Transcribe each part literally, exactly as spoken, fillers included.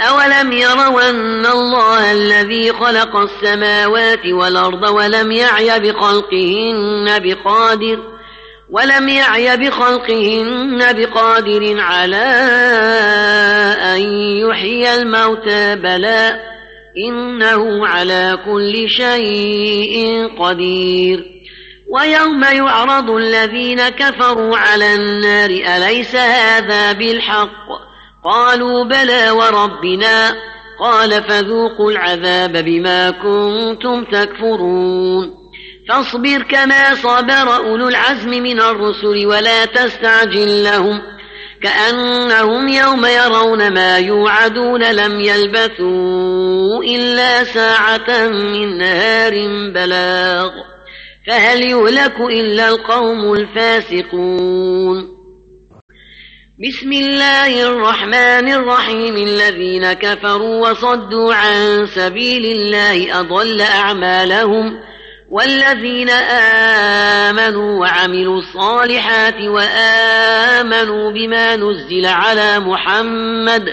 أولم يروا أن الله الذي خلق السماوات والأرض ولم يعي بخلقهن بقادر ولم يعي بخلقهن بقادر على أن يحيي الموتى بلى إنه على كل شيء قدير. ويوم يعرض الذين كفروا على النار أليس هذا بالحق قالوا بلى وربنا قال فذوقوا العذاب بما كنتم تكفرون. فاصبر كما صبر أولو العزم من الرسل ولا تستعجل لهم كأنهم يوم يرون ما يوعدون لم يلبثوا إلا ساعة من نهار بلاغ فهل يهلك إلا القوم الفاسقون. بسم الله الرحمن الرحيم. الذين كفروا وصدوا عن سبيل الله أضل أعمالهم والذين آمنوا وعملوا الصالحات وآمنوا بما نزل على محمد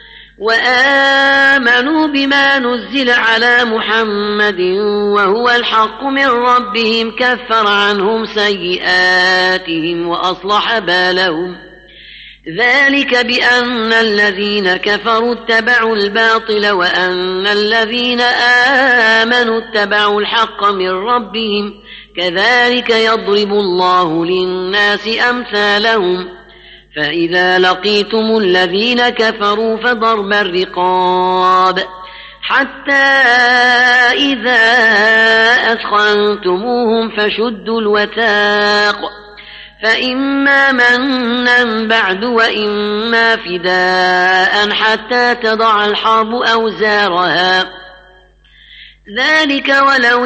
وآمنوا بما نزل على محمد وهو الحق من ربهم كفر عنهم سيئاتهم وأصلح بالهم ذلك بأن الذين كفروا اتبعوا الباطل وأن الذين آمنوا اتبعوا الحق من ربهم كذلك يضرب الله للناس أمثالهم. فإذا لقيتم الذين كفروا فضرب الرقاب حتى إذا أثخنتموهم فشدوا الوثاق فإما منا بعد وإما فداء حتى تضع الحرب أوزارها ذلك ولو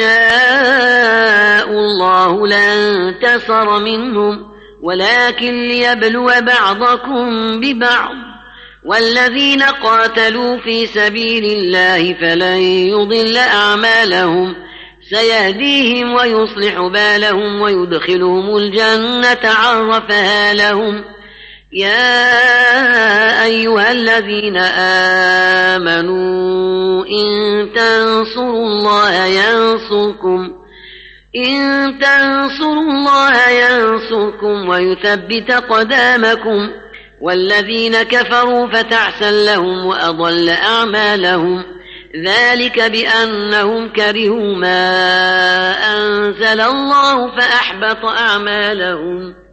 يشاء الله لانتصر منهم ولكن ليبلو بعضكم ببعض والذين قاتلوا في سبيل الله فلن يضل أعمالهم سيهديهم ويصلح بالهم ويدخلهم الجنة عرفها لهم. يا أيها الذين آمنوا إن تنصروا الله ينصركم إن تنصروا الله ينصركم ويثبت قدامكم والذين كفروا فتعسا لهم وأضل أعمالهم ذلك بأنهم كرهوا ما أنزل الله فأحبط أعمالهم